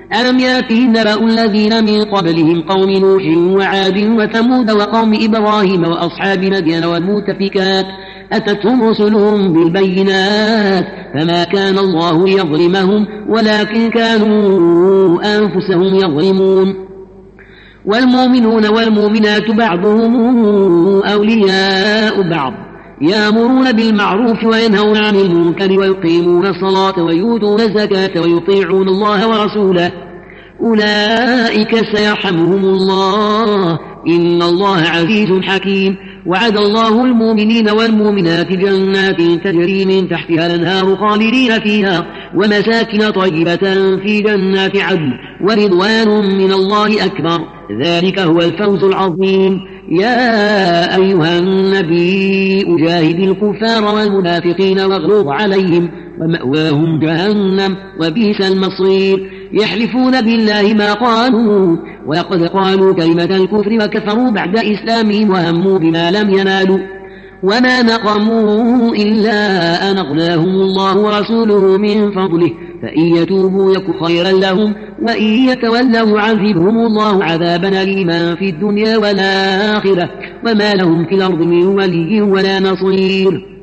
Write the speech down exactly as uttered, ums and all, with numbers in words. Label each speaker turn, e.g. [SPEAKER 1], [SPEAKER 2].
[SPEAKER 1] ألم يأتهم نبأ الذين من قبلهم قوم نوح وعاد وثمود وقوم إبراهيم وأصحاب مدين والمؤتفكات أتتهم رسلهم بالبينات فما كان الله ليظلمهم ولكن كانوا أنفسهم يظلمون والمؤمنون والمؤمنات بعضهم أولياء بعض يأمرون بالمعروف وينهون عن المنكر ويقيمون الصلاة ويؤتون الزكاة ويطيعون الله ورسوله أولئك سيرحمهم الله إن الله عزيز حكيم وعد الله المؤمنين والمؤمنات جنات تجري من تحتها الأنهار خالدين فيها ومساكن طيبة في جنات عدن ورضوان من الله أكبر ذلك هو الفوز العظيم يا أيها النبي أجاهد الكفار والمنافقين واغلظ عليهم ومأواهم جهنم وبئس المصير يحلفون بالله ما قالوا ولقد قالوا كلمة الكفر وكفروا بعد إسلامهم وهموا بما لم ينالوا وما نقموا إلا أن أغناهم الله ورسوله من فضله فإن يتوبوا يك خيرا لهم وإن يتولوا عذبهم الله عذابا أليما في الدنيا والآخرة وما لهم في الأرض من ولي ولا نصير